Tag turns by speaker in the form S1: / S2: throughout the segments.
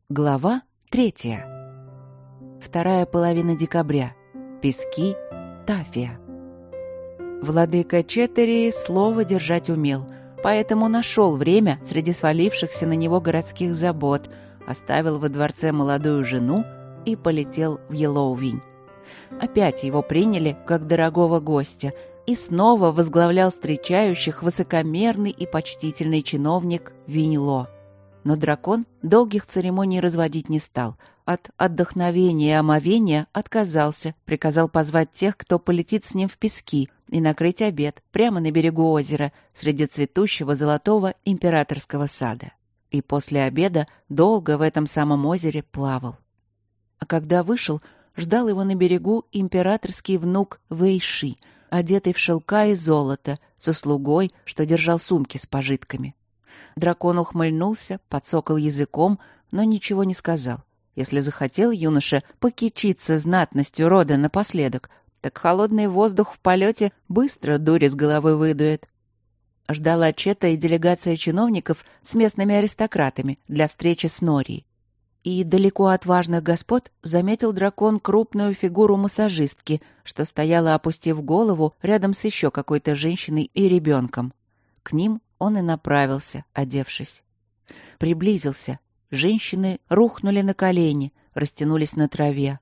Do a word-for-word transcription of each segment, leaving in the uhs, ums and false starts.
S1: Глава третья. Вторая половина декабря. Пески, Тафия. Владыка Четери слово держать умел, поэтому нашел время среди свалившихся на него городских забот, оставил во дворце молодую жену и полетел в Йеллоувинь. Опять его приняли как дорогого гостя, и снова возглавлял встречающих высокомерный и почтительный чиновник Винь-Ло. Но дракон долгих церемоний разводить не стал. От отдохновения и омовения отказался, приказал позвать тех, кто полетит с ним в пески, и накрыть обед прямо на берегу озера, среди цветущего золотого императорского сада. И после обеда долго в этом самом озере плавал. А когда вышел, ждал его на берегу императорский внук Вэйши, одетый в шелка и золото, со слугой, что держал сумки с пожитками. Дракон ухмыльнулся, подсокал языком, но ничего не сказал. Если захотел юноша покичиться знатностью рода напоследок, так холодный воздух в полете быстро дури с головы выдует. Ждала чета и делегация чиновников с местными аристократами для встречи с Норией. И далеко от важных господ заметил дракон крупную фигуру массажистки, что стояла, опустив голову, рядом с еще какой-то женщиной и ребенком. К ним он и направился, одевшись. Приблизился. Женщины рухнули на колени, растянулись на траве.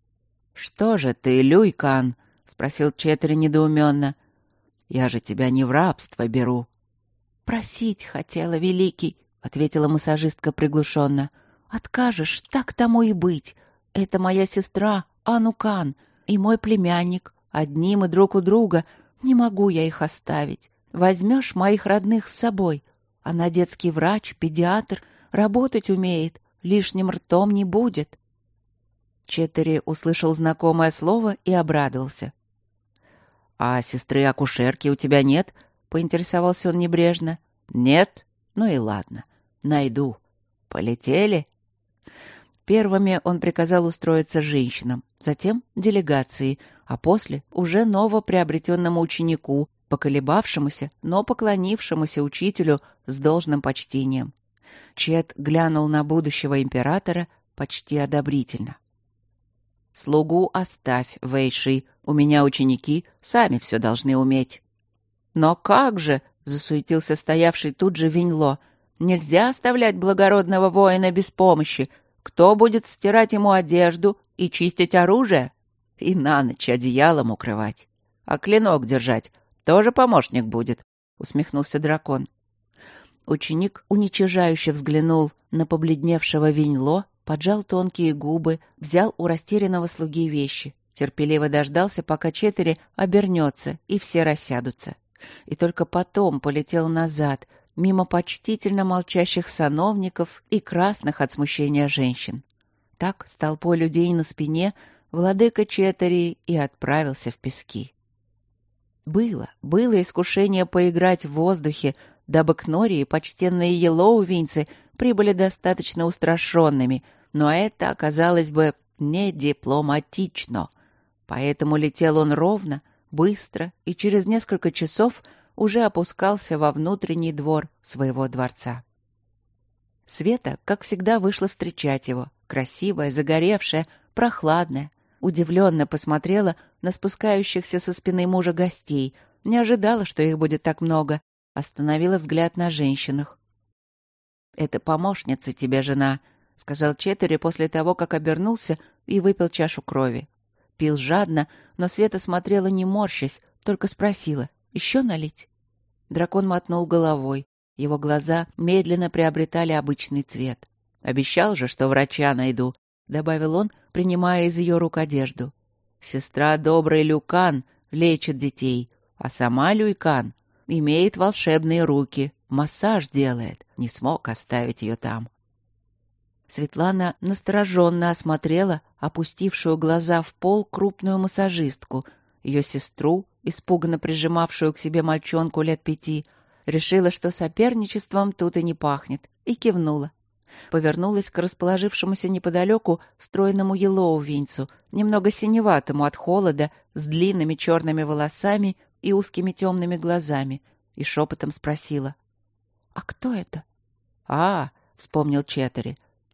S1: «Что же ты, Люй-Кан?» — спросил Четри недоуменно. «Я же тебя не в рабство беру». «Просить хотела, великий», — ответила массажистка приглушенно. «Откажешь, так тому и быть. Это моя сестра Ану-Кан и мой племянник. Одним и друг у друга. Не могу я их оставить. Возьмешь моих родных с собой. Она детский врач, педиатр, работать умеет, лишним ртом не будет». Четери услышал знакомое слово и обрадовался. «А сестры-акушерки у тебя нет?» — поинтересовался он небрежно. «Нет? Ну и ладно. Найду. Полетели?» Первыми он приказал устроиться женщинам, затем делегации, а после уже новоприобретенному ученику, поколебавшемуся, но поклонившемуся учителю с должным почтением. Чет глянул на будущего императора почти одобрительно. «Слугу оставь, Вэйши, у меня ученики, сами все должны уметь». «Но как же?» — засуетился стоявший тут же Винь-Ло. «Нельзя оставлять благородного воина без помощи. Кто будет стирать ему одежду и чистить оружие? И на ночь одеялом укрывать. А клинок держать тоже помощник будет», — усмехнулся дракон. Ученик уничижающе взглянул на побледневшего Винь-Ло, поджал тонкие губы, взял у растерянного слуги вещи, терпеливо дождался, пока Четери обернется, и все рассядутся. И только потом полетел назад, мимо почтительно молчащих сановников и красных от смущения женщин. Так, с толпой людей на спине, владыка Четери и отправился в пески. Было, было искушение поиграть в воздухе, дабы к Нории почтенные йеллоувинцы прибыли достаточно устрашенными, но это оказалось бы не дипломатично. Поэтому летел он ровно, быстро и через несколько часов уже опускался во внутренний двор своего дворца. Света, как всегда, вышла встречать его, красивая, загоревшая, прохладная, удивленно посмотрела на спускающихся со спины мужа гостей, не ожидала, что их будет так много, остановила взгляд на женщинах. «Это помощница тебе, жена», — сказал Четери после того, как обернулся и выпил чашу крови. Пил жадно, но Света смотрела не морщась, только спросила: «Еще налить?» Дракон мотнул головой. Его глаза медленно приобретали обычный цвет. «Обещал же, что врача найду», — добавил он, принимая из ее рук одежду. «Сестра добрый Люкан лечит детей, а сама Люйкан имеет волшебные руки, массаж делает, не смог оставить ее там». Светлана настороженно осмотрела опустившую глаза в пол крупную массажистку, ее сестру, испуганно прижимавшую к себе мальчонку лет пяти, решила, что соперничеством тут и не пахнет, и кивнула. Повернулась к расположившемуся неподалеку стройному йеллоувинцу, немного синеватому от холода, с длинными черными волосами и узкими темными глазами, и шепотом спросила: «А кто это?» «А, — вспомнил Четери,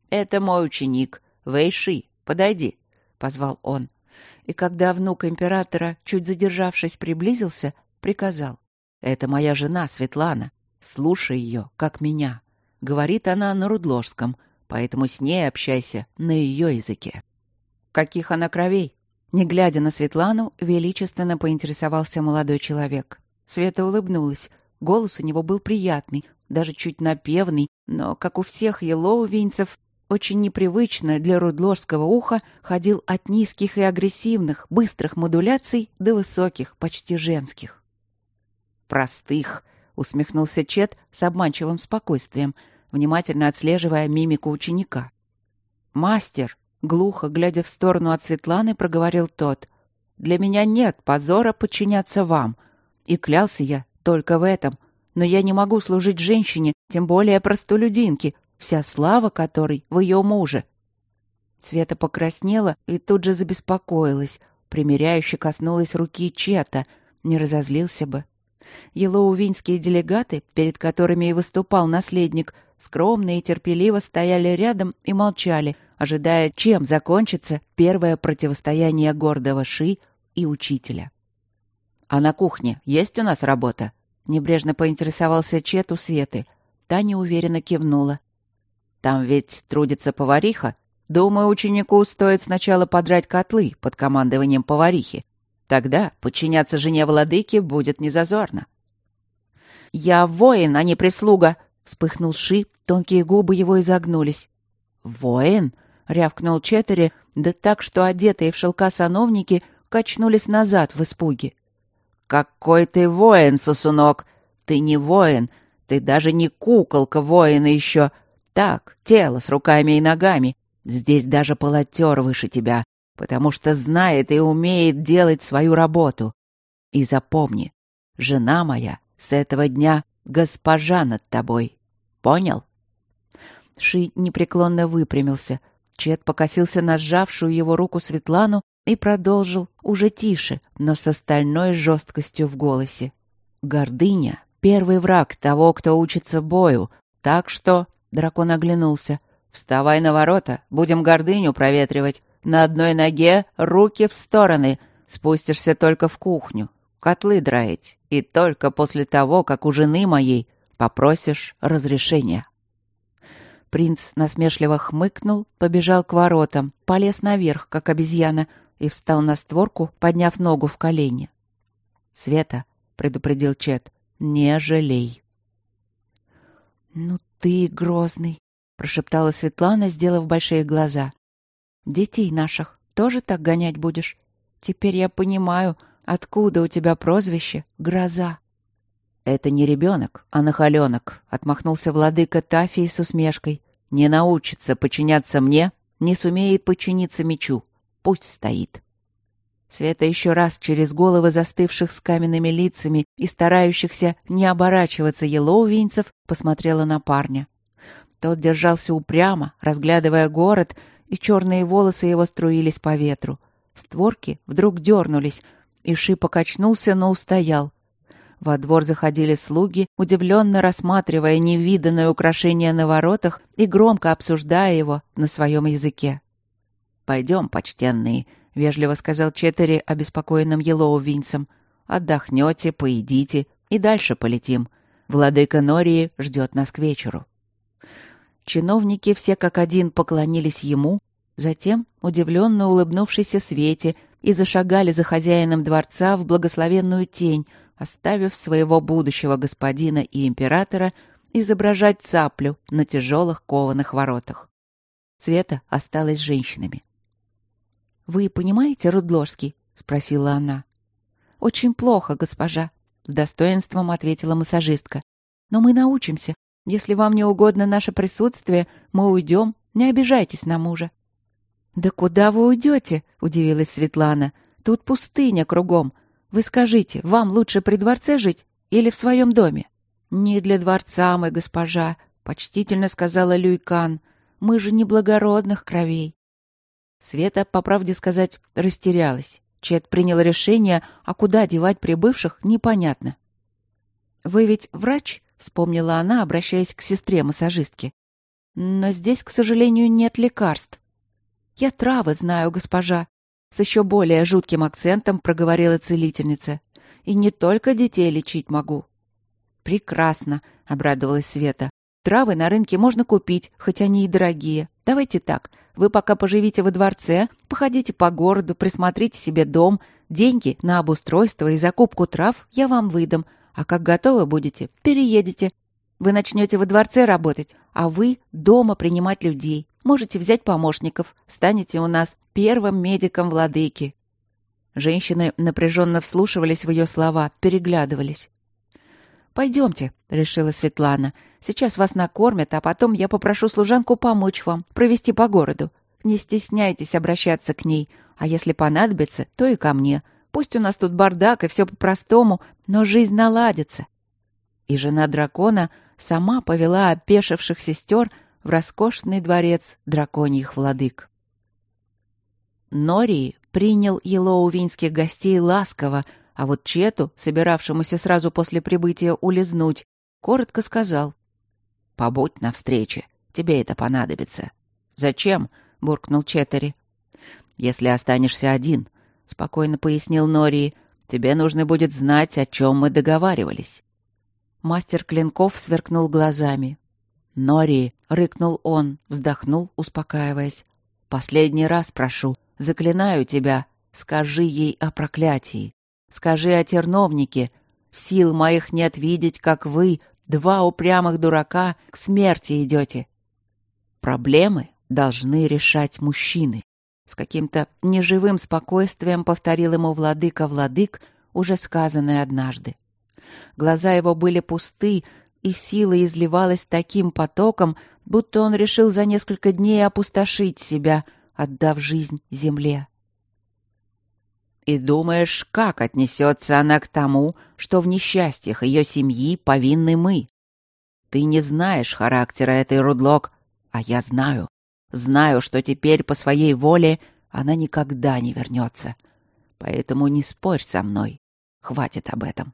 S1: «Это мой ученик. Вэйши, подойди», — позвал он. И когда внук императора, чуть задержавшись, приблизился, приказал: «Это моя жена Светлана. Слушай ее, как меня. Говорит она на рудложском, поэтому с ней общайся на ее языке». «Каких она кровей?» Не глядя на Светлану, величественно поинтересовался молодой человек. Света улыбнулась. Голос у него был приятный, даже чуть напевный, но, как у всех елоувинцев, очень непривычно для рудложского уха ходил от низких и агрессивных, быстрых модуляций до высоких, почти женских. «Простых», — усмехнулся Чет с обманчивым спокойствием, внимательно отслеживая мимику ученика. «Мастер», — глухо, глядя в сторону от Светланы, проговорил тот, «для меня нет позора подчиняться вам, и клялся я только в этом, но я не могу служить женщине, тем более простолюдинке, вся слава которой в ее муже». Света покраснела и тут же забеспокоилась, примиряюще коснулась руки Чета, не разозлился бы. Елоувинские делегаты, перед которыми и выступал наследник, скромно и терпеливо стояли рядом и молчали, ожидая, чем закончится первое противостояние гордого Ши и учителя. «А на кухне есть у нас работа?» — небрежно поинтересовался Чет у Светы. Та неуверенно кивнула. «Там ведь трудится повариха. Думаю, ученику стоит сначала подрать котлы под командованием поварихи. Тогда подчиняться жене владыки будет незазорно». «Я воин, а не прислуга!» — вспыхнул Ши, тонкие губы его изогнулись. «Воин?» — рявкнул Четыре, да так, что одетые в шелка сановники качнулись назад в испуге. «Какой ты воин, сосунок! Ты не воин, ты даже не куколка воина еще. Так, тело с руками и ногами. Здесь даже полотер выше тебя, потому что знает и умеет делать свою работу. И запомни, жена моя с этого дня госпожа над тобой. Понял?» Ши непреклонно выпрямился. Чет покосился на сжавшую его руку Светлану и продолжил уже тише, но с остальной жесткостью в голосе. «Гордыня — первый враг того, кто учится бою, так что...» — дракон оглянулся. «Вставай на ворота, будем гордыню проветривать. На одной ноге руки в стороны, спустишься только в кухню, котлы драить, и только после того, как у жены моей попросишь разрешения». Принц насмешливо хмыкнул, побежал к воротам, полез наверх, как обезьяна, и встал на створку, подняв ногу в колени. «Света», — предупредил Чет, — «не жалей». «Ну ты грозный», — прошептала Светлана, сделав большие глаза. «Детей наших тоже так гонять будешь? Теперь я понимаю, откуда у тебя прозвище «Гроза». «Это не ребенок, а нахаленок», — отмахнулся владыка Тафии с усмешкой. «Не научится подчиняться мне, не сумеет подчиниться мечу. Пусть стоит». Света еще раз через головы застывших с каменными лицами и старающихся не оборачиваться елоувинцев посмотрела на парня. Тот держался упрямо, разглядывая город, и черные волосы его струились по ветру. Створки вдруг дернулись, и Ши покачнулся, но устоял. Во двор заходили слуги, удивленно рассматривая невиданное украшение на воротах и громко обсуждая его на своем языке. «Пойдем, почтенные», — вежливо сказал Четыре обеспокоенным елоувинцам. «Отдохнете, поедите и дальше полетим. Владыка Нории ждет нас к вечеру». Чиновники все как один поклонились ему, затем, удивленно улыбнувшейся Свете, и зашагали за хозяином дворца в благословенную тень, оставив своего будущего господина и императора изображать цаплю на тяжелых кованых воротах. Света осталась с женщинами. «Вы понимаете рудложский?» — спросила она. «Очень плохо, госпожа», — с достоинством ответила массажистка. «Но мы научимся. Если вам не угодно наше присутствие, мы уйдем. Не обижайтесь на мужа». «Да куда вы уйдете?» — удивилась Светлана. «Тут пустыня кругом. Вы скажите, вам лучше при дворце жить или в своем доме?» «Не для дворца мы, госпожа», — почтительно сказала Люйкан. «Мы же не благородных кровей». Света, по правде сказать, растерялась. Чет принял решение, а куда девать прибывших, непонятно. «Вы ведь врач?» — вспомнила она, обращаясь к сестре-массажистке. Но здесь, к сожалению, нет лекарств. Я травы знаю, госпожа. С еще более жутким акцентом проговорила целительница. И не только детей лечить могу. Прекрасно, обрадовалась Света. Травы на рынке можно купить, хоть они и дорогие. Давайте так, вы пока поживите во дворце, походите по городу, присмотрите себе дом. Деньги на обустройство и закупку трав я вам выдам. А как готовы будете, переедете. Вы начнете во дворце работать, а вы дома принимать людей. Можете взять помощников, станете у нас первым медиком владыки». Женщины напряженно вслушивались в ее слова, переглядывались. «Пойдемте», — решила Светлана. «Сейчас вас накормят, а потом я попрошу служанку помочь вам, провести по городу. Не стесняйтесь обращаться к ней, а если понадобится, то и ко мне. Пусть у нас тут бардак и все по-простому, но жизнь наладится». И жена дракона сама повела опешивших сестер в роскошный дворец драконьих владык. Нории принял елоувинских гостей ласково, а вот Чету, собиравшемуся сразу после прибытия улизнуть, коротко сказал: «Побудь на встрече, тебе это понадобится». «Зачем?» — буркнул Четтери. «Если останешься один», — спокойно пояснил Нории, «тебе нужно будет знать, о чем мы договаривались». Мастер клинков сверкнул глазами. «Нории», — рыкнул он, вздохнул, успокаиваясь. «Последний раз прошу, заклинаю тебя, скажи ей о проклятии. Скажи о терновнике. Сил моих нет видеть, как вы, два упрямых дурака, к смерти идете. Проблемы должны решать мужчины». С каким-то неживым спокойствием повторил ему владыка-владык, уже сказанное однажды. Глаза его были пусты, и сила изливалась таким потоком, будто он решил за несколько дней опустошить себя, отдав жизнь земле. «И думаешь, как отнесется она к тому, что в несчастьях ее семьи повинны мы? Ты не знаешь характера этой Рудлок, а я знаю. Знаю, что теперь по своей воле она никогда не вернется. Поэтому не спорь со мной. Хватит об этом».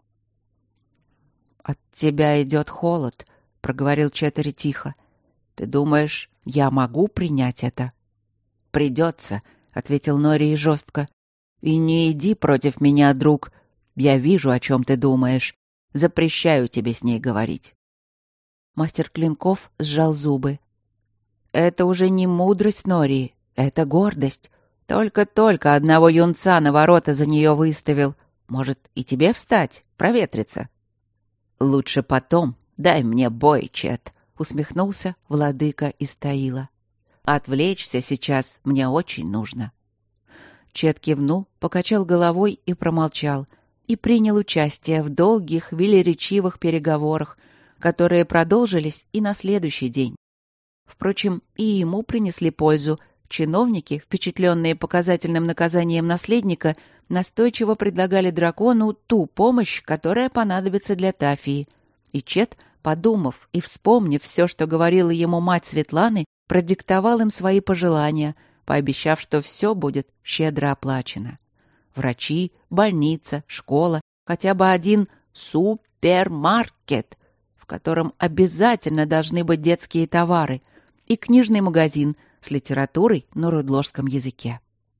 S1: «От тебя идет холод», — проговорил Четтери тихо. «Ты думаешь, я могу принять это?» «Придется», — ответил Нории жестко. «И не иди против меня, друг. Я вижу, о чем ты думаешь. Запрещаю тебе с ней говорить». Мастер клинков сжал зубы. «Это уже не мудрость Нории, это гордость. Только-только одного юнца на ворота за нее выставил. Может, и тебе встать, проветриться?» «Лучше потом. Дай мне бой, Чет», — усмехнулся владыка Истаила. «Отвлечься сейчас мне очень нужно». Чет кивнул, покачал головой и промолчал, и принял участие в долгих, велеречивых переговорах, которые продолжились и на следующий день. Впрочем, и ему принесли пользу. Чиновники, впечатленные показательным наказанием наследника, настойчиво предлагали дракону ту помощь, которая понадобится для Тафии. И Чет, подумав и вспомнив все, что говорила ему мать Светланы, продиктовал им свои пожелания, пообещав, что все будет щедро оплачено. Врачи, больница, школа, хотя бы один супермаркет, в котором обязательно должны быть детские товары, и книжный магазин с литературой на рудложском языке.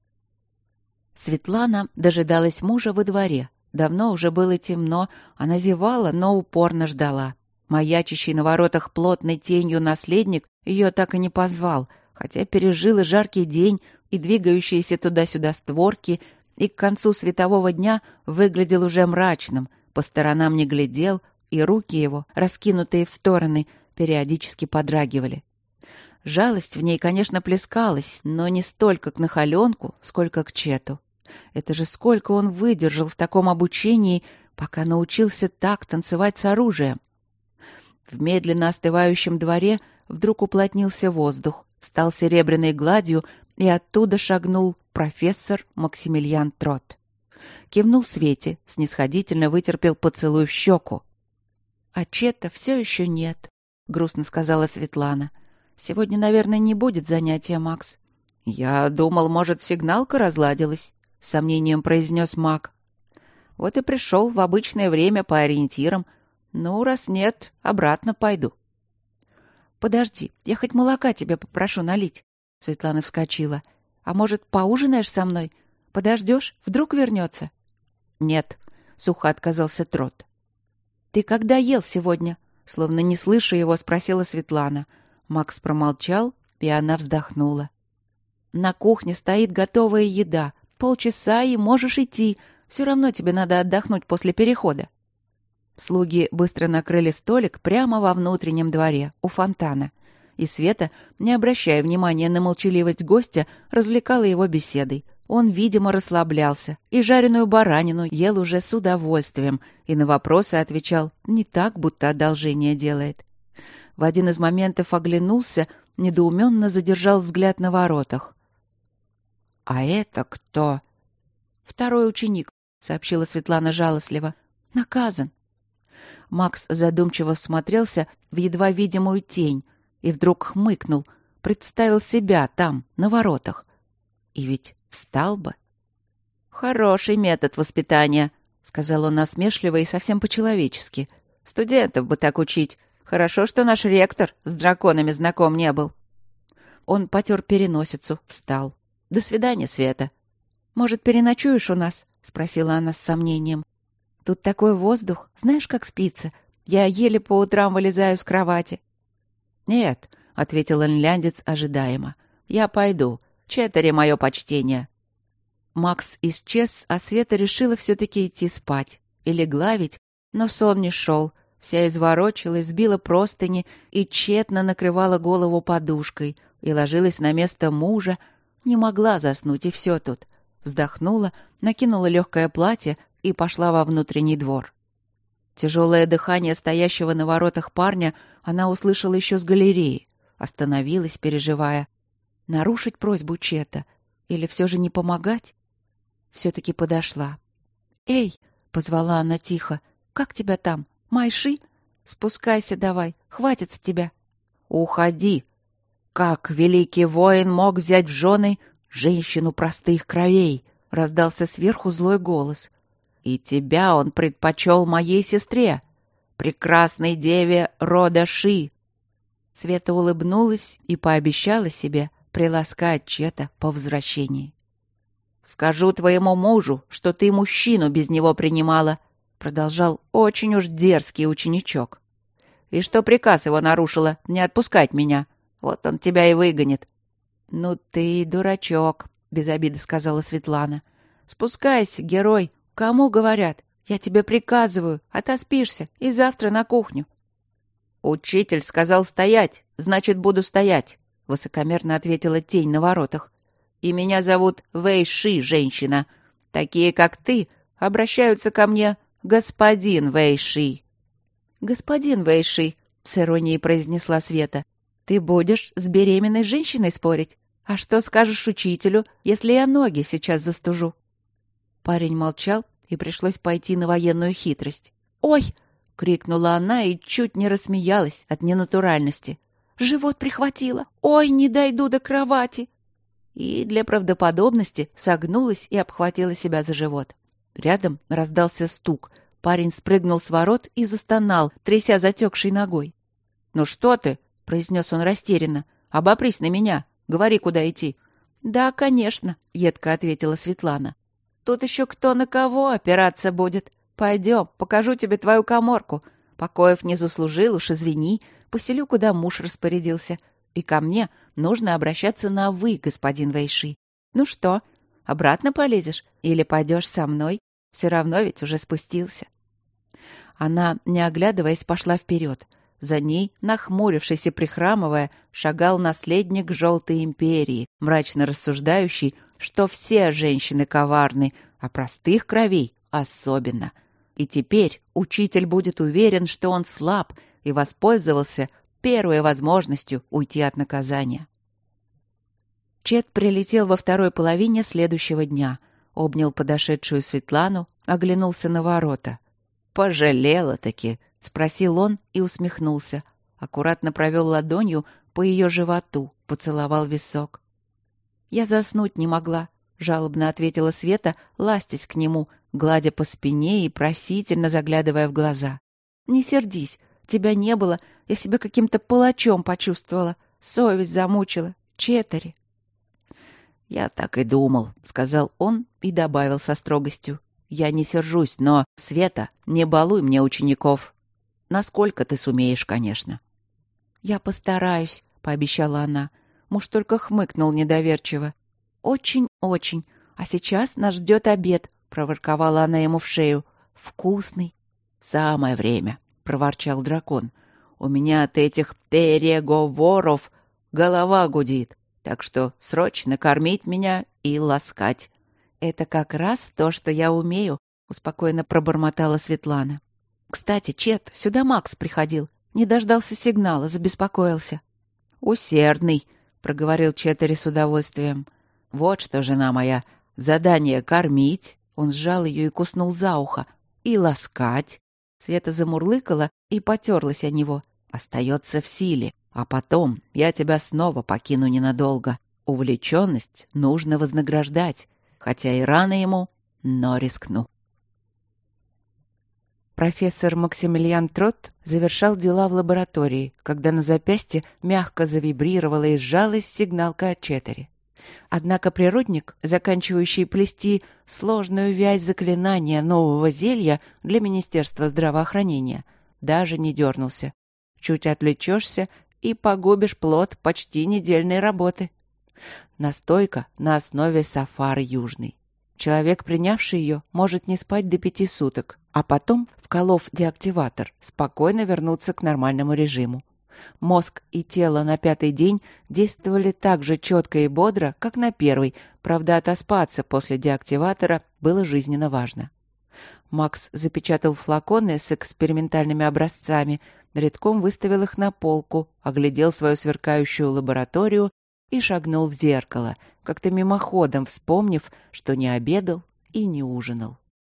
S1: Светлана дожидалась мужа во дворе. Давно уже было темно, она зевала, но упорно ждала. Маячащий на воротах плотной тенью наследник ее так и не позвал, хотя пережил и жаркий день, и двигающиеся туда-сюда створки, и к концу светового дня выглядел уже мрачным, по сторонам не глядел, и руки его, раскинутые в стороны, периодически подрагивали. Жалость в ней, конечно, плескалась, но не столько к Нахаленку, сколько к Чету. Это же сколько он выдержал в таком обучении, пока научился так танцевать с оружием. В медленно остывающем дворе вдруг уплотнился воздух, встал серебряной гладью, и оттуда шагнул профессор Максимилиан Трот. Кивнул Свете, снисходительно вытерпел поцелуй в щеку. «А Чета все еще нет», — грустно сказала Светлана. «Сегодня, наверное, не будет занятия, Макс». «Я думал, может, сигналка разладилась», — с сомнением произнес маг. «Вот и пришел в обычное время по ориентирам. Ну, раз нет, обратно пойду». подожди, я хоть молока тебе попрошу налить». Светлана вскочила. «А может, поужинаешь со мной? Подождешь? Вдруг вернется?» «Нет», — сухо отказался Трот. «Ты когда ел сегодня?» Словно не слыша его, спросила Светлана. Макс промолчал, и она вздохнула. «На кухне стоит готовая еда. Полчаса, и можешь идти. Все равно тебе надо отдохнуть после перехода». Слуги быстро накрыли столик прямо во внутреннем дворе, у фонтана. И Света, не обращая внимания на молчаливость гостя, развлекала его беседой. Он, видимо, расслаблялся и жареную баранину ел уже с удовольствием и на вопросы отвечал не так, будто одолжение делает. В один из моментов оглянулся, недоуменно задержал взгляд на воротах. «А это кто?» «Второй ученик», — сообщила Светлана жалостливо. «Наказан». Макс задумчиво всмотрелся в едва видимую тень и вдруг хмыкнул, представил себя там, на воротах. И ведь встал бы. «Хороший метод воспитания», — сказал он насмешливо и совсем по-человечески. «Студентов бы так учить. Хорошо, что наш ректор с драконами знаком не был». Он потер переносицу, встал. «До свидания, Света». «Может, переночуешь у нас?» — спросила она с сомнением. «Тут такой воздух. Знаешь, как спится? Я еле по утрам вылезаю с кровати». «Нет», — ответил инляндец ожидаемо. «Я пойду. Четыре мое почтение». Макс исчез, а Света решила все-таки идти спать. И легла ведь, но сон не шел. Вся изворочилась, сбила простыни и тщетно накрывала голову подушкой. И ложилась на место мужа. Не могла заснуть, и все тут. Вздохнула, накинула легкое платье и пошла во внутренний двор. Тяжелое дыхание стоящего на воротах парня она услышала еще с галереи. Остановилась, переживая. Нарушить просьбу Чета? Или все же не помогать? Все-таки подошла. «Эй!» — позвала она тихо. «Как тебя там? Майши? Спускайся давай, хватит с тебя». «Уходи! Как великий воин мог взять в жены женщину простых кровей?» — раздался сверху злой голос. «И тебя он предпочел моей сестре, прекрасной деве рода Ши». Света улыбнулась и пообещала себе приласкать Чета по возвращении. «Скажу твоему мужу, что ты мужчину без него принимала», — продолжал очень уж дерзкий ученичок. «И что приказ его нарушила не отпускать меня. Вот он тебя и выгонит». «Ну ты дурачок», — без обиды сказала Светлана. «Спускайся, герой. Кому говорят? Я тебе приказываю. Отоспишься и завтра на кухню». «Учитель сказал стоять, значит, буду стоять», — высокомерно ответила тень на воротах. «И меня зовут Вэй Ши, женщина. Такие, как ты, обращаются ко мне господин Вэй Ши». «Господин Вэй Ши», — с иронией произнесла Света, — «ты будешь с беременной женщиной спорить? А что скажешь учителю, если я ноги сейчас застужу?» Парень молчал, и пришлось пойти на военную хитрость. «Ой!» — крикнула она и чуть не рассмеялась от ненатуральности. «Живот прихватило! Ой, не дойду до кровати!» И для правдоподобности согнулась и обхватила себя за живот. Рядом раздался стук. Парень спрыгнул с ворот и застонал, тряся затекшей ногой. «Ну что ты?» — произнес он растерянно. «Обопрись на меня. Говори, куда идти». «Да, конечно», — едко ответила Светлана. «Тут еще кто на кого опираться будет. Пойдем, покажу тебе твою каморку. Покоев не заслужил, уж извини. Поселю, куда муж распорядился. И ко мне нужно обращаться на «вы», господин Вэйши. Ну что, обратно полезешь? Или пойдешь со мной? Все равно ведь уже спустился». Она, не оглядываясь, пошла вперед. За ней, нахмурившись и прихрамывая, шагал наследник Желтой империи, мрачно рассуждающий, что все женщины коварны, а простых кровей особенно. И теперь учитель будет уверен, что он слаб и воспользовался первой возможностью уйти от наказания. Чет прилетел во второй половине следующего дня, обнял подошедшую Светлану, оглянулся на ворота. «Пожалела-таки?» — спросил он и усмехнулся. Аккуратно провел ладонью по ее животу, поцеловал висок. «Я заснуть не могла», — жалобно ответила Света, ластясь к нему, гладя по спине и просительно заглядывая в глаза. «Не сердись, Тебя не было, я себя каким-то палачом почувствовала. Совесть замучила. Четыре. «Я так и думал», — сказал он и добавил со строгостью. «Я не сержусь, но, Света, не балуй мне учеников. Насколько ты сумеешь, конечно». «Я постараюсь», — пообещала она. Муж только хмыкнул недоверчиво. «Очень-очень. А сейчас нас ждет обед», — проворковала она ему в шею. «Вкусный». «Самое время», — проворчал дракон. «У меня от этих переговоров голова гудит, так что срочно кормить меня и ласкать». «Это как раз то, что я умею», — успокоенно пробормотала Светлана. «Кстати, Чет, сюда Макс приходил. Не дождался сигнала, забеспокоился». «Усердный», — проговорил Четтери с удовольствием. «Вот что, жена моя, задание кормить». Он сжал ее и куснул за ухо. «И ласкать». Света замурлыкала и потерлась о него. «Остается в силе. А потом я тебя снова покину ненадолго. Увлеченность нужно вознаграждать. Хотя и рано ему, но рискну». Профессор Максимилиан Тротт завершал дела в лаборатории, когда на запястье мягко завибрировала и сжалась сигналка от Четтери. Однако природник, заканчивающий плести сложную вязь заклинания нового зелья для Министерства здравоохранения, даже не дернулся. Чуть отвлечешься и погубишь плод почти недельной работы. Настойка на основе сафары южной. Человек, принявший ее, может не спать до пяти суток, а потом, вколов деактиватор, спокойно вернуться к нормальному режиму. Мозг и тело на пятый день действовали так же четко и бодро, как на первый, правда, отоспаться после деактиватора было жизненно важно. Макс запечатал флаконы с экспериментальными образцами, редком выставил их на полку, оглядел свою сверкающую лабораторию и шагнул в зеркало, как-то мимоходом вспомнив, что не обедал и не ужинал.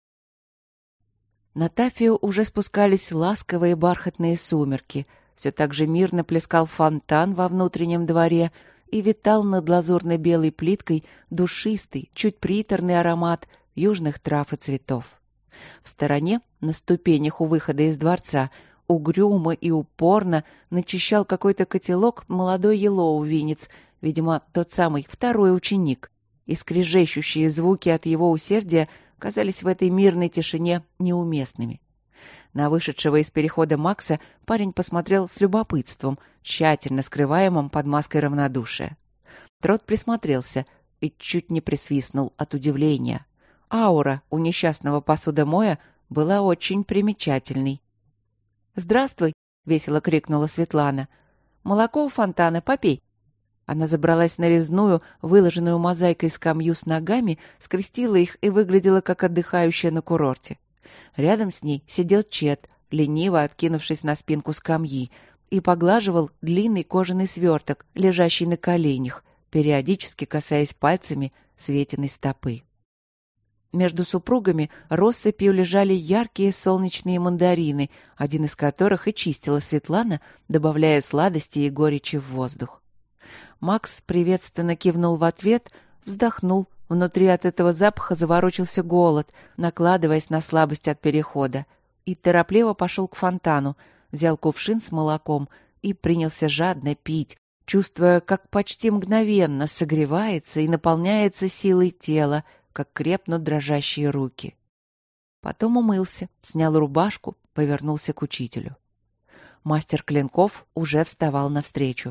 S1: На Тафию уже спускались ласковые бархатные сумерки. Все так же мирно плескал фонтан во внутреннем дворе и витал над лазурной белой плиткой душистый, чуть приторный аромат южных трав и цветов. В стороне, на ступенях у выхода из дворца, угрюмо и упорно начищал какой-то котелок молодой елоувинец, видимо, тот самый второй ученик, и скрежещущие звуки от его усердия казались в этой мирной тишине неуместными. На вышедшего из перехода Макса парень посмотрел с любопытством, тщательно скрываемым под маской равнодушия. Трот присмотрелся и чуть не присвистнул от удивления. Аура у несчастного посудомоя была очень примечательной. «Здравствуй!» — весело крикнула Светлана. «Молоко у фонтана, попей!» Она забралась на резную, выложенную мозаикой скамью с ногами, скрестила их и выглядела как отдыхающая на курорте. Рядом с ней сидел Чет, лениво откинувшись на спинку скамьи, и поглаживал длинный кожаный сверток, лежащий на коленях, периодически касаясь пальцами Светиной стопы. Между супругами россыпью лежали яркие солнечные мандарины, один из которых и чистила Светлана, добавляя сладости и горечи в воздух. Макс приветственно кивнул в ответ, вздохнул. Внутри от этого запаха заворочился голод, накладываясь на слабость от перехода, и торопливо пошел к фонтану, взял кувшин с молоком и принялся жадно пить, чувствуя, как почти мгновенно согревается и наполняется силой тела, как крепнут дрожащие руки. Потом умылся, снял рубашку, повернулся к учителю. Мастер клинков уже вставал навстречу.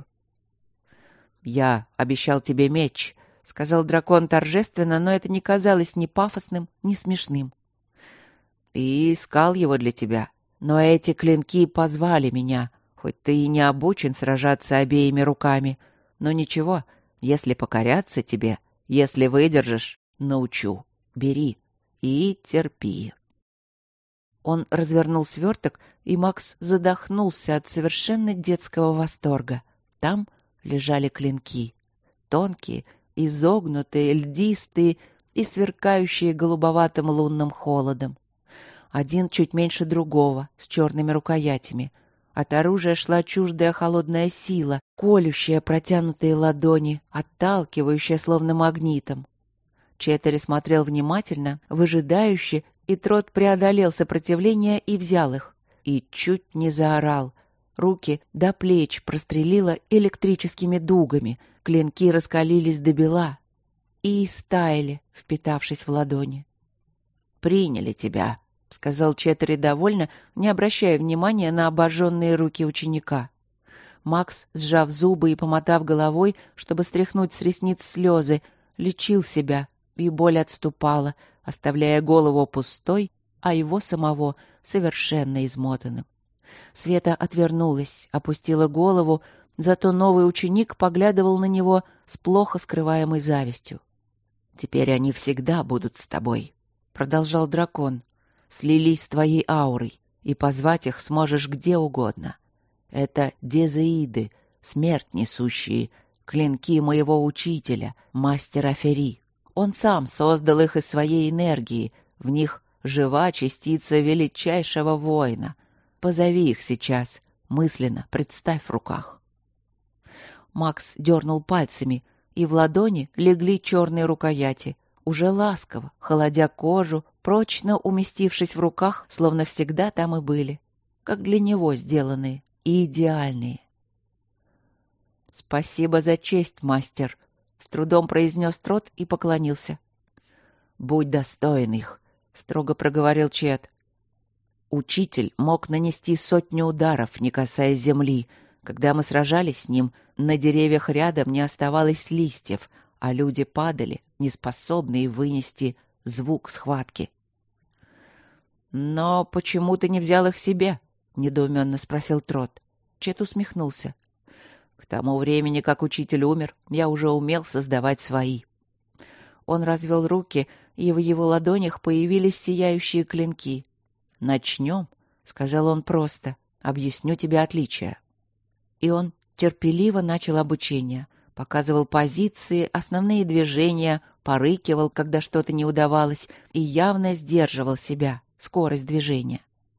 S1: «Я обещал тебе меч», — сказал дракон торжественно, но это не казалось ни пафосным, ни смешным. «И искал его для тебя, но эти клинки позвали меня, хоть ты и не обучен сражаться обеими руками. Но ничего, если покоряться тебе, если выдержишь, научу. Бери и терпи». Он развернул сверток, и Макс задохнулся от совершенно детского восторга. Там лежали клинки, тонкие, изогнутые, льдистые и сверкающие голубоватым лунным холодом. Один чуть меньше другого, с черными рукоятями. От оружия шла чуждая холодная сила, колющая протянутые ладони, отталкивающая словно магнитом. Четтери смотрел внимательно, выжидающе, и Трот преодолел сопротивление и взял их. и чуть не заорал. Руки до плеч прострелило электрическими дугами, клинки раскалились до бела и истаяли, впитавшись в ладони. «Приняли тебя», — сказал Четтери довольно, не обращая внимания на обожженные руки ученика. Макс, сжав зубы и помотав головой, чтобы стряхнуть с ресниц слезы, лечил себя, и боль отступала, оставляя голову пустой, а его самого совершенно измотанным. Света отвернулась, опустила голову, зато новый ученик поглядывал на него с плохо скрываемой завистью. «Теперь они всегда будут с тобой», — продолжал дракон. «Слились с твоей аурой, и позвать их сможешь где угодно. Это дезеиды, смерть несущие, клинки моего учителя, мастера Фери. Он сам создал их из своей энергии, в них жива частица величайшего воина. Позови их сейчас, мысленно представь в руках». Макс дернул пальцами, и в ладони легли черные рукояти, уже ласково, холодя кожу, прочно уместившись в руках, словно всегда там и были, как для него сделанные и идеальные. «Спасибо за честь, мастер», — с трудом произнес Трот и поклонился. «Будь достоин их», — строго проговорил Чет. «Учитель мог нанести сотню ударов, не касаясь земли. Когда мы сражались с ним, на деревьях рядом не оставалось листьев, а люди падали, неспособные вынести звук схватки». «Но почему ты не взял их себе?» — недоуменно спросил Трот. Чет усмехнулся. «К тому времени, как учитель умер, я уже умел создавать свои». Он развел руки, и в его ладонях появились сияющие клинки. «Начнем», — сказал он просто, — «объясню тебе отличия». И он терпеливо начал обучение, показывал позиции, основные движения, порыкивал, когда что-то не удавалось, и явно сдерживал себя, скорость движения.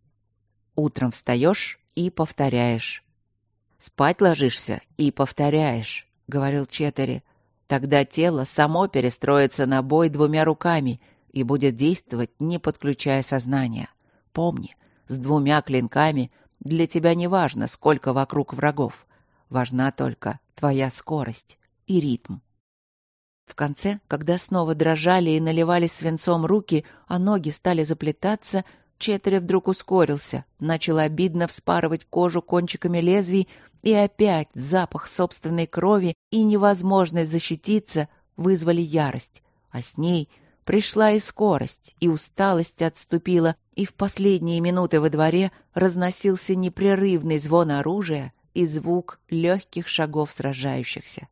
S1: Утром встаешь и повторяешь. «Спать ложишься и повторяешь», — говорил Четтери. «Тогда тело само перестроится на бой двумя руками и будет действовать, не подключая сознание. Помни, с двумя клинками для тебя не важно, сколько вокруг врагов. Важна только твоя скорость и ритм». В конце, когда снова дрожали и наливались свинцом руки, а ноги стали заплетаться, Четтери вдруг ускорился, начал обидно вспарывать кожу кончиками лезвий, и опять запах собственной крови и невозможность защититься вызвали ярость, а с ней пришла и скорость, и усталость отступила, и в последние минуты во дворе разносился непрерывный звон оружия и звук легких шагов сражающихся.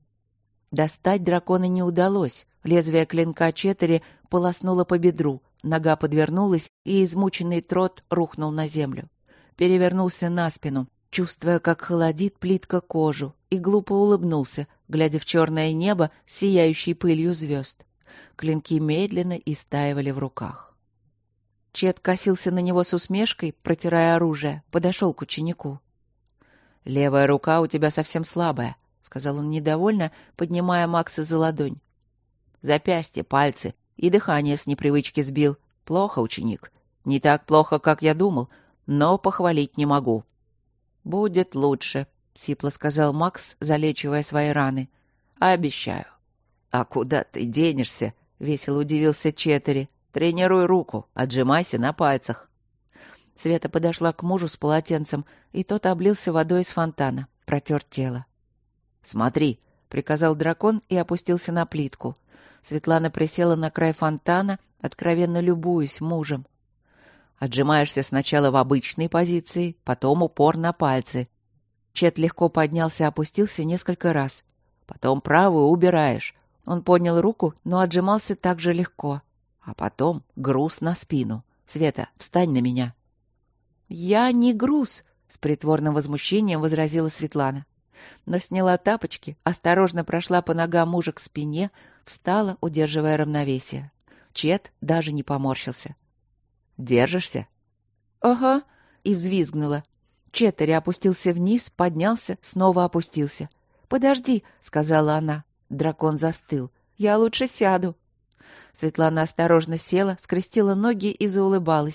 S1: Достать дракона не удалось. Лезвие клинка Четтери полоснуло по бедру, нога подвернулась, и измученный Трот рухнул на землю. Перевернулся на спину, чувствуя, как холодит плитка кожу, и глупо улыбнулся, глядя в черное небо с сияющей пылью звезд. Клинки медленно истаивали в руках. Чет косился на него с усмешкой, протирая оружие, подошел к ученику. «Левая рука у тебя совсем слабая», — сказал он недовольно, поднимая Макса за ладонь. «Запястье, пальцы и дыхание с непривычки сбил. Плохо, ученик. Не так плохо, как я думал, но похвалить не могу». «Будет лучше», — сипло сказал Макс, залечивая свои раны. «Обещаю». «А куда ты денешься?» — весело удивился Четтери. «Тренируй руку, отжимайся на пальцах». Света подошла к мужу с полотенцем, и тот облился водой из фонтана, протер тело. «Смотри», — приказал дракон и опустился на плитку. Светлана присела на край фонтана, откровенно любуясь мужем. «Отжимаешься сначала в обычной позиции, потом упор на пальцы». Чет легко поднялся и опустился несколько раз. «Потом правую убираешь». Он поднял руку, но отжимался так же легко. «А потом груз на спину. Света, встань на меня». «Я не груз», — с притворным возмущением возразила Светлана. Но сняла тапочки, осторожно прошла по ногам мужа к спине, встала, удерживая равновесие. Чет даже не поморщился. «Держишься?» «Ага», — и взвизгнула. Четтери опустился вниз, поднялся, снова опустился. «Подожди», — сказала она. Дракон застыл. «Я лучше сяду». Светлана осторожно села, скрестила ноги и заулыбалась.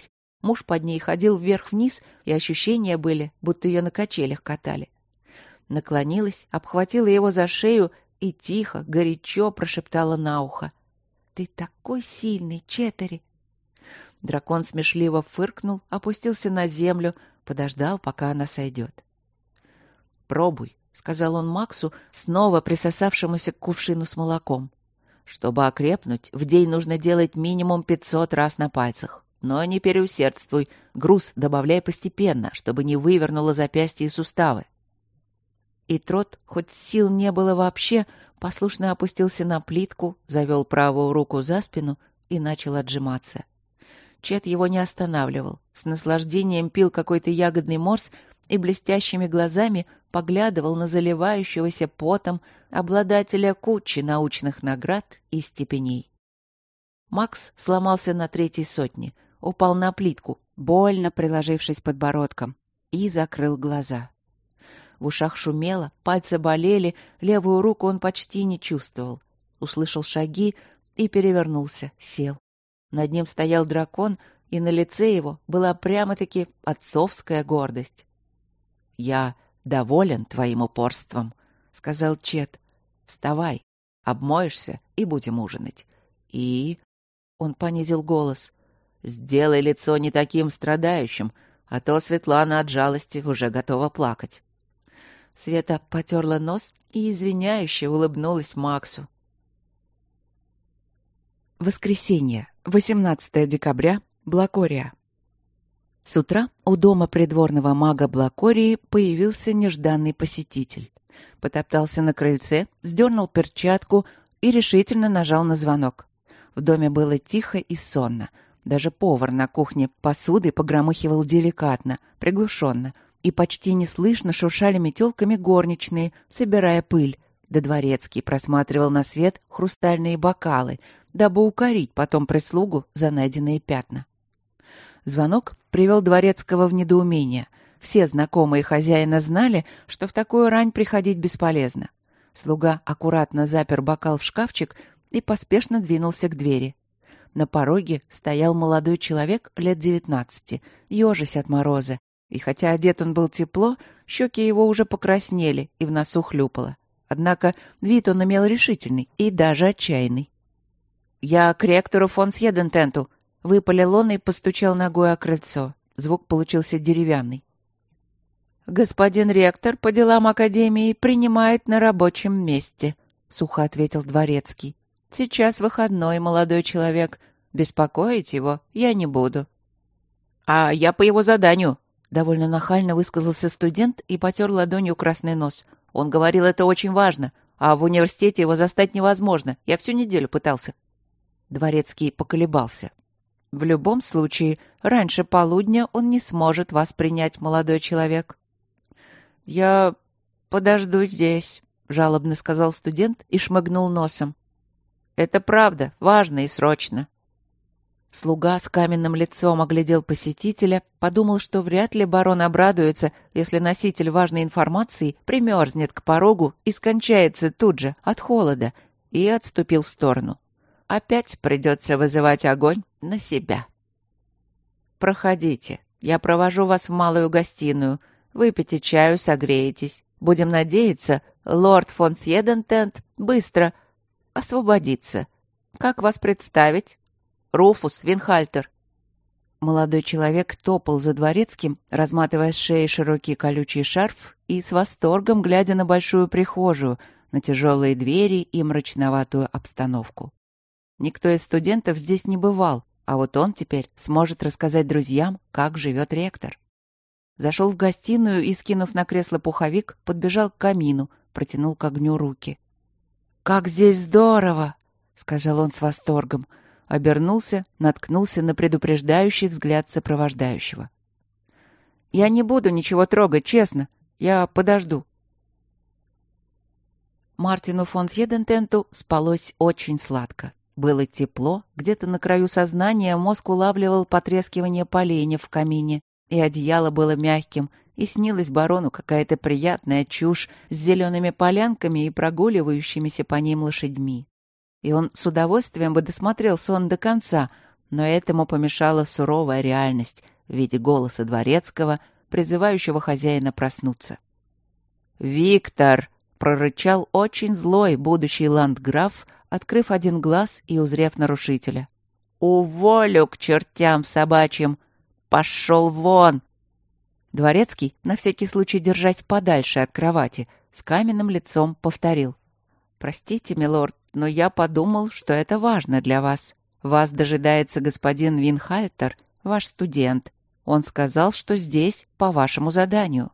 S1: Муж под ней ходил вверх-вниз, и ощущения были, будто ее на качелях катали. Наклонилась, обхватила его за шею и тихо, горячо прошептала на ухо: «Ты такой сильный, Четтери!» Дракон смешливо фыркнул, опустился на землю, подождал, пока она сойдет. «Пробуй», — сказал он Максу, снова присосавшемуся к кувшину с молоком. «Чтобы окрепнуть, в день нужно делать минимум пятьсот раз на пальцах. Но не переусердствуй, груз добавляй постепенно, чтобы не вывернуло запястья и суставы». И Трот, хоть сил не было вообще, послушно опустился на плитку, завел правую руку за спину и начал отжиматься. Чет его не останавливал, с наслаждением пил какой-то ягодный морс и блестящими глазами поглядывал на заливающегося потом обладателя кучи научных наград и степеней. Макс сломался на третьей сотне, упал на плитку, больно приложившись подбородком, и закрыл глаза. В ушах шумело, пальцы болели, левую руку он почти не чувствовал. Услышал шаги и перевернулся, сел. Над ним стоял дракон, и на лице его была прямо-таки отцовская гордость. «Я доволен твоим упорством», — сказал Чет. «Вставай, обмоешься и будем ужинать. И...» — он понизил голос. «Сделай лицо не таким страдающим, а то Светлана от жалости уже готова плакать». Света потерла нос и извиняюще улыбнулась Максу. Воскресенье, восемнадцатое декабря, Блакория. С утра у дома придворного мага Блакории появился нежданный посетитель. Потоптался на крыльце, сдернул перчатку и решительно нажал на звонок. В доме было тихо и сонно. Даже повар на кухне посудой погромыхивал деликатно, приглушенно, и почти неслышно шуршали метелками горничные, собирая пыль. Да дворецкий просматривал на свет хрустальные бокалы, дабы укорить потом прислугу за найденные пятна. Звонок привел дворецкого в недоумение. Все знакомые хозяина знали, что в такую рань приходить бесполезно. Слуга аккуратно запер бокал в шкафчик и поспешно двинулся к двери. На пороге стоял молодой человек лет девятнадцати, ежась от мороза, и хотя одет он был тепло, щеки его уже покраснели и в носу хлюпало. Однако вид он имел решительный и даже отчаянный. «Я к ректору фон Сьедентенту», — выпалил он и постучал ногой о крыльцо. Звук получился деревянный. «Господин ректор по делам академии принимает на рабочем месте», — сухо ответил дворецкий. «Сейчас выходной, молодой человек. Беспокоить его я не буду». «А я по его заданию», — довольно нахально высказался студент и потер ладонью красный нос. «Он говорил, это очень важно, а в университете его застать невозможно. Я всю неделю пытался». Дворецкий поколебался. «В любом случае, раньше полудня он не сможет вас принять, молодой человек». «Я подожду здесь», — жалобно сказал студент и шмыгнул носом. «Это правда, важно и срочно». Слуга с каменным лицом оглядел посетителя, подумал, что вряд ли барон обрадуется, если носитель важной информации примерзнет к порогу и скончается тут же от холода, и отступил в сторону. Опять придется вызывать огонь на себя. «Проходите, я провожу вас в малую гостиную. Выпейте чаю, согреетесь. Будем надеяться, лорд фон Сьедентент быстро освободится. Как вас представить?» «Руфус Винхальтер». Молодой человек топал за дворецким, разматывая с шеи широкий колючий шарф и с восторгом глядя на большую прихожую, на тяжелые двери и мрачноватую обстановку. Никто из студентов здесь не бывал, а вот он теперь сможет рассказать друзьям, как живет ректор. Зашел в гостиную и, скинув на кресло пуховик, подбежал к камину, протянул к огню руки. «Как здесь здорово!» — сказал он с восторгом. Обернулся, наткнулся на предупреждающий взгляд сопровождающего. «Я не буду ничего трогать, честно. Я подожду». Мартину фон Сьедентенту спалось очень сладко. Было тепло, где-то на краю сознания мозг улавливал потрескивание поленьев в камине, и одеяло было мягким, и снилась барону какая-то приятная чушь с зелеными полянками и прогуливающимися по ним лошадьми. И он с удовольствием бы досмотрел сон до конца, но этому помешала суровая реальность. в виде голоса дворецкого, призывающего хозяина проснуться. «Виктор!» — прорычал очень злой будущий ландграф, открыв один глаз и узрев нарушителя. «Уволю к чертям собачьим! Пошел вон!» Дворецкий, на всякий случай держась подальше от кровати, с каменным лицом повторил. «Простите, милорд, но я подумал, что это важно для вас. Вас дожидается господин Винхальтер, ваш студент. Он сказал, что здесь по вашему заданию».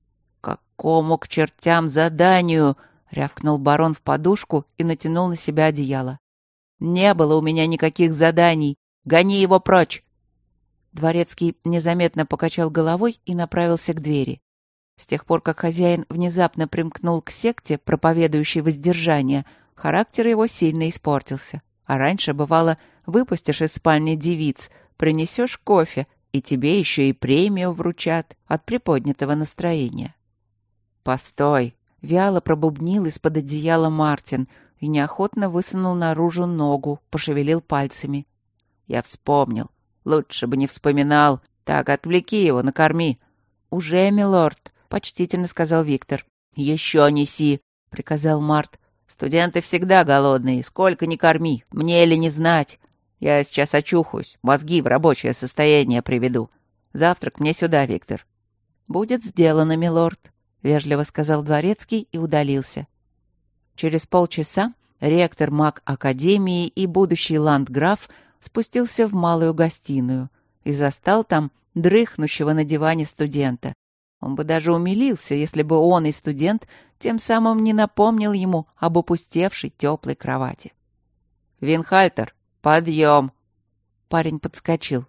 S1: «Какому к чертям заданию?» — рявкнул барон в подушку и натянул на себя одеяло. «Не было у меня никаких заданий. Гони его прочь!» Дворецкий незаметно покачал головой и направился к двери. С тех пор, как хозяин внезапно примкнул к секте, проповедующей воздержание, характер его сильно испортился. А раньше, бывало, выпустишь из спальни девиц, принесешь кофе, и тебе еще и премию вручат от приподнятого настроения. «Постой!» — вяло пробубнил из-под одеяла Мартин и неохотно высунул наружу ногу, пошевелил пальцами. «Я вспомнил. Лучше бы не вспоминал. Так, отвлеки его, накорми». «Уже, милорд», — почтительно сказал Виктор. «Еще неси», — приказал Март. «Студенты всегда голодные. Сколько ни корми. Мне ли не знать? Я сейчас очухаюсь. Мозги в рабочее состояние приведу. Завтрак мне сюда, Виктор». «Будет сделано, милорд», — вежливо сказал дворецкий и удалился. Через полчаса ректор маг-академии и будущий ландграф спустился в малую гостиную и застал там дрыхнущего на диване студента. Он бы даже умилился, если бы он и студент тем самым не напомнил ему об опустевшей теплой кровати. «Винхальтер, подъем!» Парень подскочил.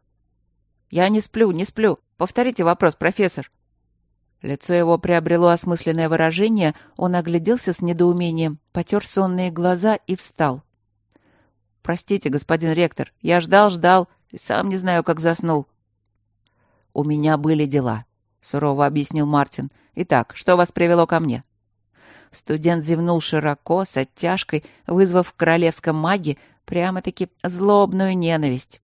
S1: «Я не сплю, не сплю. Повторите вопрос, профессор». Лицо его приобрело осмысленное выражение, он огляделся с недоумением, потер сонные глаза и встал. «Простите, господин ректор, я ждал-ждал и сам не знаю, как заснул». «У меня были дела», — сурово объяснил Мартин. «Итак, что вас привело ко мне?» Студент зевнул широко, с оттяжкой, вызвав в королевском маге прямо-таки злобную ненависть.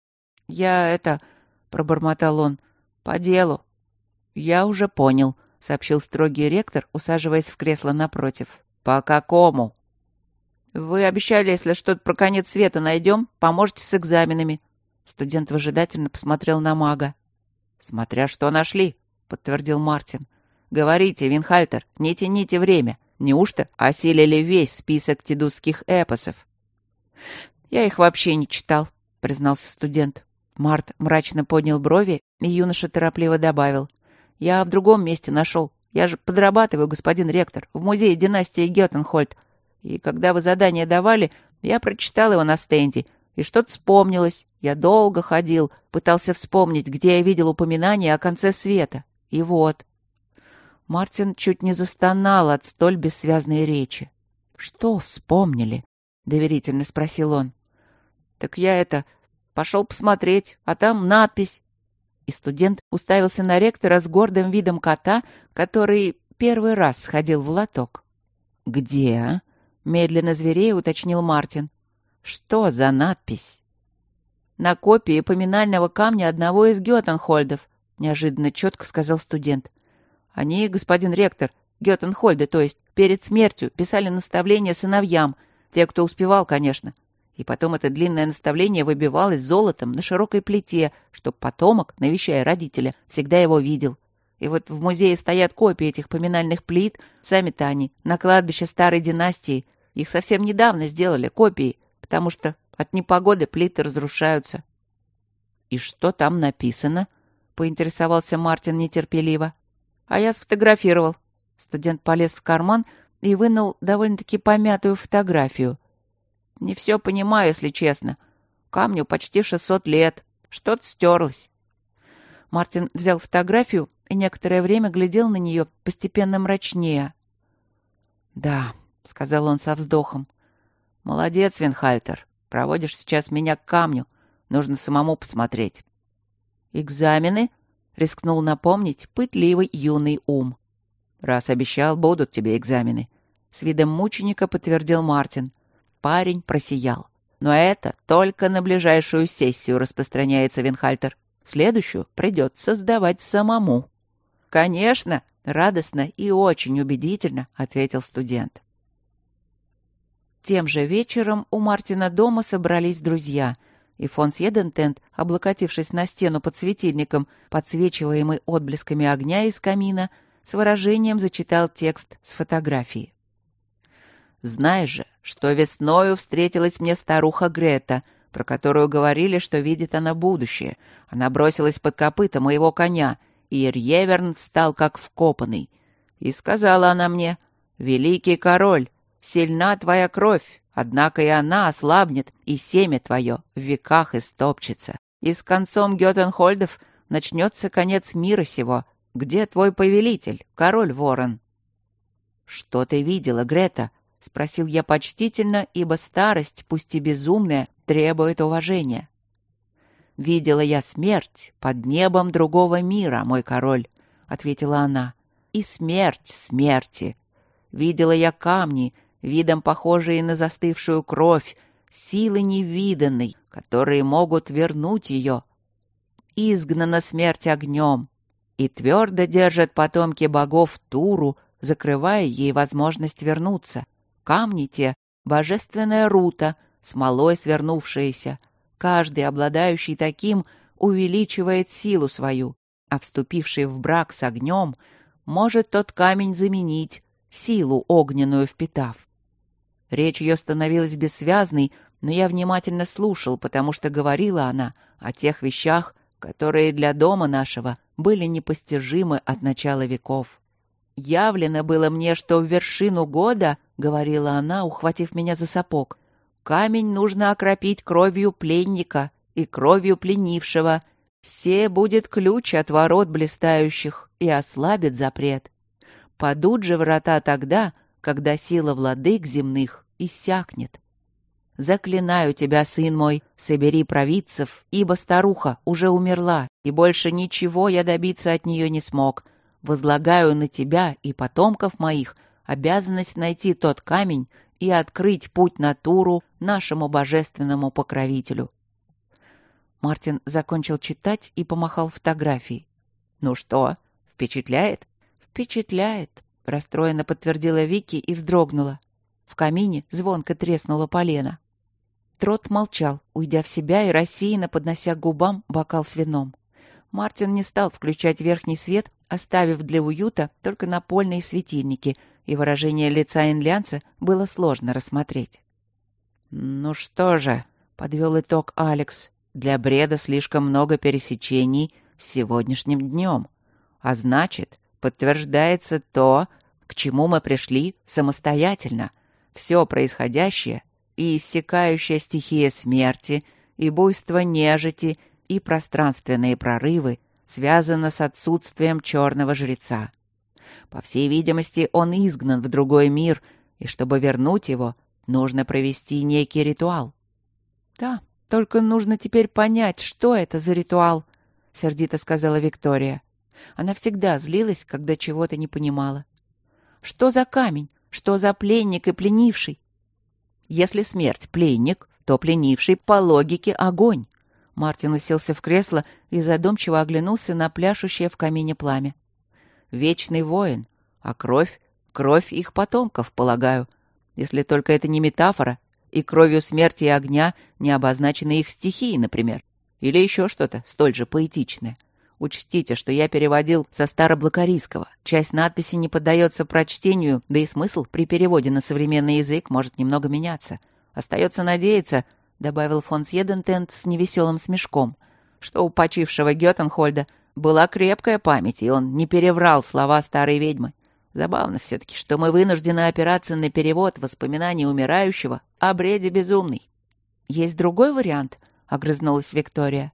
S1: «Я это...» — пробормотал он. «По делу». «Я уже понял», — сообщил строгий ректор, усаживаясь в кресло напротив. «По какому?» «Вы обещали, если что-то про конец света найдем, поможете с экзаменами». Студент выжидательно посмотрел на мага. «Смотря что нашли», — подтвердил Мартин. «Говорите, Винхальтер, не тяните время. Неужто осилили весь список тедусских эпосов?» «Я их вообще не читал», — признался студент. Март мрачно поднял брови, и юноша торопливо добавил. «Я в другом месте нашел. Я же подрабатываю, господин ректор, в музее династии Геттенхольд. И когда вы задание давали, я прочитал его на стенде, и что-то вспомнилось. Я долго ходил, пытался вспомнить, где я видел упоминание о конце света. И вот». Мартин чуть не застонал от столь бессвязной речи. «Что вспомнили?» — доверительно спросил он. «Так я это... пошел посмотреть, а там надпись». И студент уставился на ректора с гордым видом кота, который первый раз сходил в лоток. «Где?» — медленно зверея уточнил Мартин. «Что за надпись?» «На копии поминального камня одного из Геттенхольдов», — неожиданно четко сказал студент. «Они, господин ректор, Геттенхольды, то есть, перед смертью писали наставления сыновьям, те, кто успевал, конечно. И потом это длинное наставление выбивалось золотом на широкой плите, чтоб потомок, навещая родителя, всегда его видел. И вот в музее стоят копии этих поминальных плит, сами-то они, на кладбище старой династии. Их совсем недавно сделали, копии, потому что от непогоды плиты разрушаются». «И что там написано?» — поинтересовался Мартин нетерпеливо. «А я сфотографировал». Студент полез в карман и вынул довольно-таки помятую фотографию. «Не все понимаю, если честно. Камню почти шестьсот лет. Что-то стерлось». Мартин взял фотографию и некоторое время глядел на нее, постепенно мрачнее. «Да», — сказал он со вздохом. «Молодец, Винхальтер. Проводишь сейчас меня к камню. Нужно самому посмотреть». «Экзамены?» — рискнул напомнить пытливый юный ум. «Раз обещал, будут тебе экзамены», — с видом мученика подтвердил Мартин. Парень просиял. «Но это только на ближайшую сессию распространяется, Винхальтер. Следующую придется сдавать самому». «Конечно, радостно и очень убедительно», — ответил студент. Тем же вечером у Мартина дома собрались друзья, и фон Сьедентент, облокотившись на стену под светильником, подсвечиваемый отблесками огня из камина, с выражением зачитал текст с фотографии. «Знаешь же, что весною встретилась мне старуха Грета, про которую говорили, что видит она будущее. Она бросилась под копыта моего коня, и Рьеверн встал как вкопанный. И сказала она мне: «Великий король, сильна твоя кровь, однако и она ослабнет, и семя твое в веках истопчется. И с концом Гётенхольдов начнется конец мира сего. Где твой повелитель, король Ворон?» «Что ты видела, Грета?» — спросил я почтительно, ибо старость, пусть и безумная, требует уважения. «Видела я смерть под небом другого мира, мой король», — ответила она, — «и смерть смерти. Видела я камни, видом похожие на застывшую кровь, силы невиданной, которые могут вернуть ее. Изгнана смерть огнем, и твердо держат потомки богов Туру, закрывая ей возможность вернуться. Камни те — божественная рута, смолой свернувшаяся. Каждый, обладающий таким, увеличивает силу свою, а вступивший в брак с огнем может тот камень заменить, силу огненную впитав». Речь ее становилась бессвязной, но я внимательно слушал, потому что говорила она о тех вещах, которые для дома нашего были непостижимы от начала веков. «Явлено было мне, что в вершину года, — говорила она, ухватив меня за сапог, — камень нужно окропить кровью пленника и кровью пленившего. Се будет ключ от ворот блистающих и ослабит запрет. Падут же врата тогда, когда сила владык земных иссякнет. Заклинаю тебя, сын мой, собери провидцев, ибо старуха уже умерла, и больше ничего я добиться от нее не смог. Возлагаю на тебя и потомков моих обязанность найти тот камень и открыть путь на Туру, нашему божественному покровителю». Мартин закончил читать и помахал фотографией. «Ну что, впечатляет?» «Впечатляет», — расстроенно подтвердила Вики и вздрогнула. В камине звонко треснуло полено. Трот молчал, уйдя в себя и рассеянно поднося к губам бокал с вином. Мартин не стал включать верхний свет, оставив для уюта только напольные светильники, и выражение лица инлянца было сложно рассмотреть. «Ну что же», — подвел итог Алекс, — «для бреда слишком много пересечений с сегодняшним днем. А значит, подтверждается то, к чему мы пришли самостоятельно. Все происходящее и иссякающая стихия смерти, и буйство нежити, и пространственные прорывы связано с отсутствием черного жреца. По всей видимости, он изгнан в другой мир, и чтобы вернуть его, нужно провести некий ритуал». «Да, только нужно теперь понять, что это за ритуал», — сердито сказала Виктория. Она всегда злилась, когда чего-то не понимала. «Что за камень? Что за пленник и пленивший?» «Если смерть — пленник, то пленивший по логике огонь». Мартин уселся в кресло и задумчиво оглянулся на пляшущее в камине пламя. «Вечный воин, а кровь — кровь их потомков, полагаю, если только это не метафора, и кровью смерти и огня не обозначены их стихии, например, или еще что-то столь же поэтичное. Учтите, что я переводил со староблокарийского. Часть надписи не поддается прочтению, да и смысл при переводе на современный язык может немного меняться. Остается надеяться, — добавил фон Сьедентент с невеселым смешком, — что у почившего Гётенхольда была крепкая память, и он не переврал слова старой ведьмы. Забавно все-таки, что мы вынуждены опираться на перевод воспоминаний умирающего о бреде безумный. «Есть другой вариант?» — огрызнулась Виктория.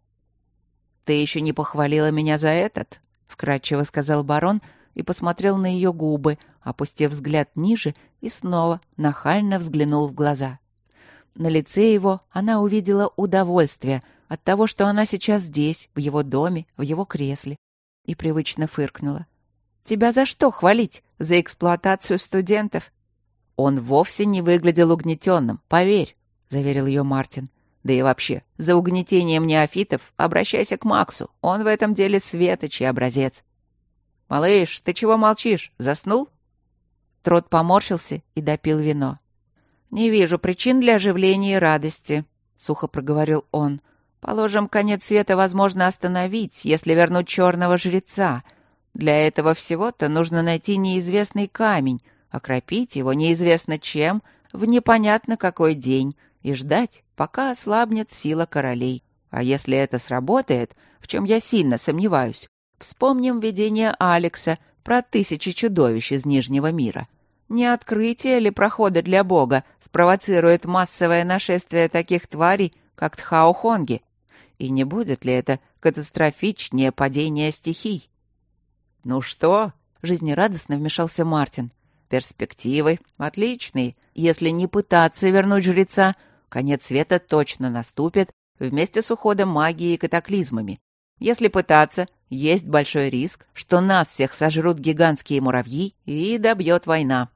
S1: «Ты еще не похвалила меня за этот?» — вкратчиво сказал барон и посмотрел на ее губы, опустив взгляд ниже и снова нахально взглянул в глаза. На лице его она увидела удовольствие от того, что она сейчас здесь, в его доме, в его кресле, и привычно фыркнула. «Тебя за что хвалить? За эксплуатацию студентов?» «Он вовсе не выглядел угнетенным, поверь», — заверил ее Мартин. Да и вообще, за угнетением неофитов обращайся к Максу. Он в этом деле светоч и образец. «Малыш, ты чего молчишь? Заснул?» Трот поморщился и допил вино. «Не вижу причин для оживления и радости», — сухо проговорил он. «Положим, конец света возможно остановить, если вернуть черного жреца. Для этого всего-то нужно найти неизвестный камень, окропить его неизвестно чем в непонятно какой день и ждать, пока ослабнет сила королей. А если это сработает, в чем я сильно сомневаюсь, вспомним видение Алекса про тысячи чудовищ из Нижнего мира. Не открытие ли прохода для Бога спровоцирует массовое нашествие таких тварей, как Тхаохонги? И не будет ли это катастрофичнее падения стихий?» «Ну что?» — жизнерадостно вмешался Мартин. «Перспективы отличные. Если не пытаться вернуть жреца, конец света точно наступит вместе с уходом магии и катаклизмами. Если пытаться, есть большой риск, что нас всех сожрут гигантские муравьи и добьет война».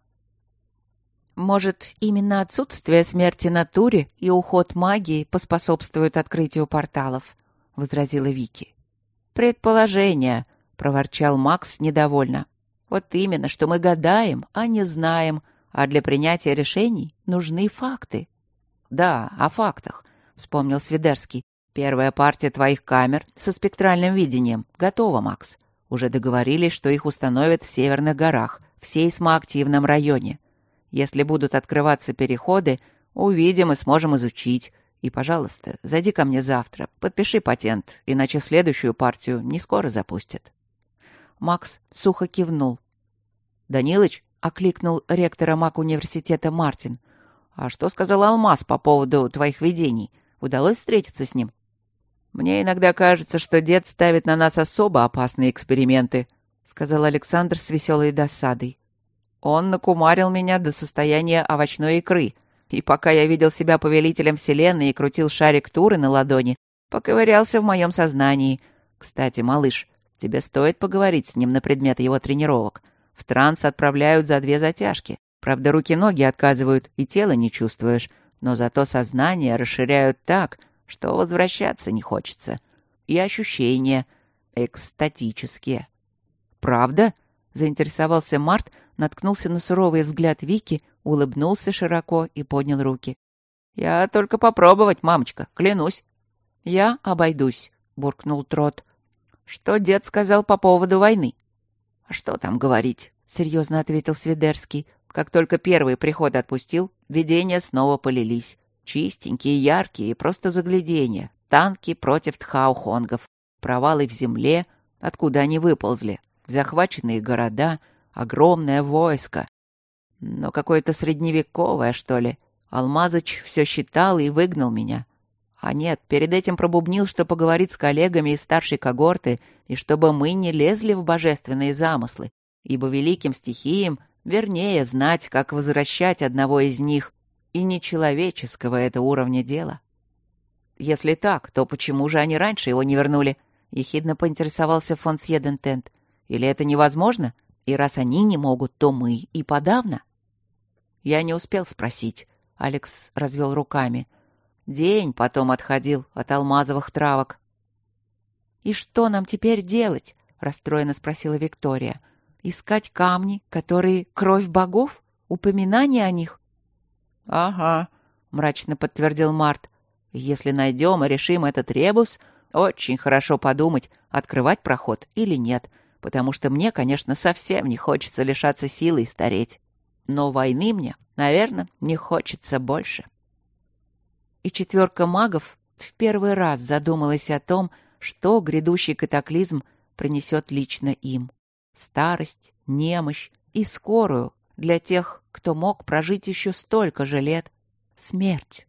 S1: «Может, именно отсутствие смерти на туре и уход магии поспособствуют открытию порталов?» — возразила Вики. «Предположение», — проворчал Макс недовольно. «Вот именно, что мы гадаем, а не знаем, а для принятия решений нужны факты». «Да, о фактах», — вспомнил Свидерский. «Первая партия твоих камер со спектральным видением готова, Макс. Уже договорились, что их установят в Северных горах, в сейсмоактивном районе. Если будут открываться переходы, увидим и сможем изучить. И, пожалуйста, зайди ко мне завтра, подпиши патент, иначе следующую партию не скоро запустят». Макс сухо кивнул. «Данилыч», — окликнул ректора Мак-университета Мартин, «а что сказал Алмаз по поводу твоих видений? Удалось встретиться с ним?» «Мне иногда кажется, что дед ставит на нас особо опасные эксперименты», — сказал Александр с веселой досадой. «Он накумарил меня до состояния овощной икры, и пока я видел себя повелителем вселенной и крутил шарик Туры на ладони, поковырялся в моем сознании. Кстати, малыш, тебе стоит поговорить с ним на предмет его тренировок. В транс отправляют за две затяжки. Правда, руки-ноги отказывают, и тело не чувствуешь, но зато сознание расширяют так, что возвращаться не хочется. И ощущения экстатические». «Правда?» — заинтересовался Март, наткнулся на суровый взгляд Вики, улыбнулся широко и поднял руки. «Я только попробовать, мамочка, клянусь». «Я обойдусь», — буркнул Трот. «Что дед сказал по поводу войны?» «А что там говорить?» — серьезно ответил Свидерский. «Как только первый приход отпустил, видения снова полились. Чистенькие, яркие, просто загляденья. Танки против тхаохонгов. Провалы в земле, откуда они выползли. Захваченные города, огромное войско. Но какое-то средневековое, что ли. Алмазыч все считал и выгнал меня. А нет, перед этим пробубнил, что поговорит с коллегами из старшей когорты, и чтобы мы не лезли в божественные замыслы, ибо великим стихиям вернее знать, как возвращать одного из них, и нечеловеческого это уровня дела». «Если так, то почему же они раньше его не вернули?» — ехидно поинтересовался фон Сьедентент. «Или это невозможно? И раз они не могут, то мы и подавно». «Я не успел спросить», — Алекс развел руками. «День потом отходил от алмазовых травок». «И что нам теперь делать?» — расстроенно спросила Виктория. «Искать камни, которые кровь богов? Упоминание о них?» «Ага», — мрачно подтвердил Март. «Если найдем и решим этот ребус, очень хорошо подумать, открывать проход или нет, потому что мне, конечно, совсем не хочется лишаться силы и стареть. Но войны мне, наверное, не хочется больше». И четверка магов в первый раз задумалась о том, что грядущий катаклизм принесет лично им. Старость, немощь и скорую для тех, кто мог прожить еще столько же лет, смерть.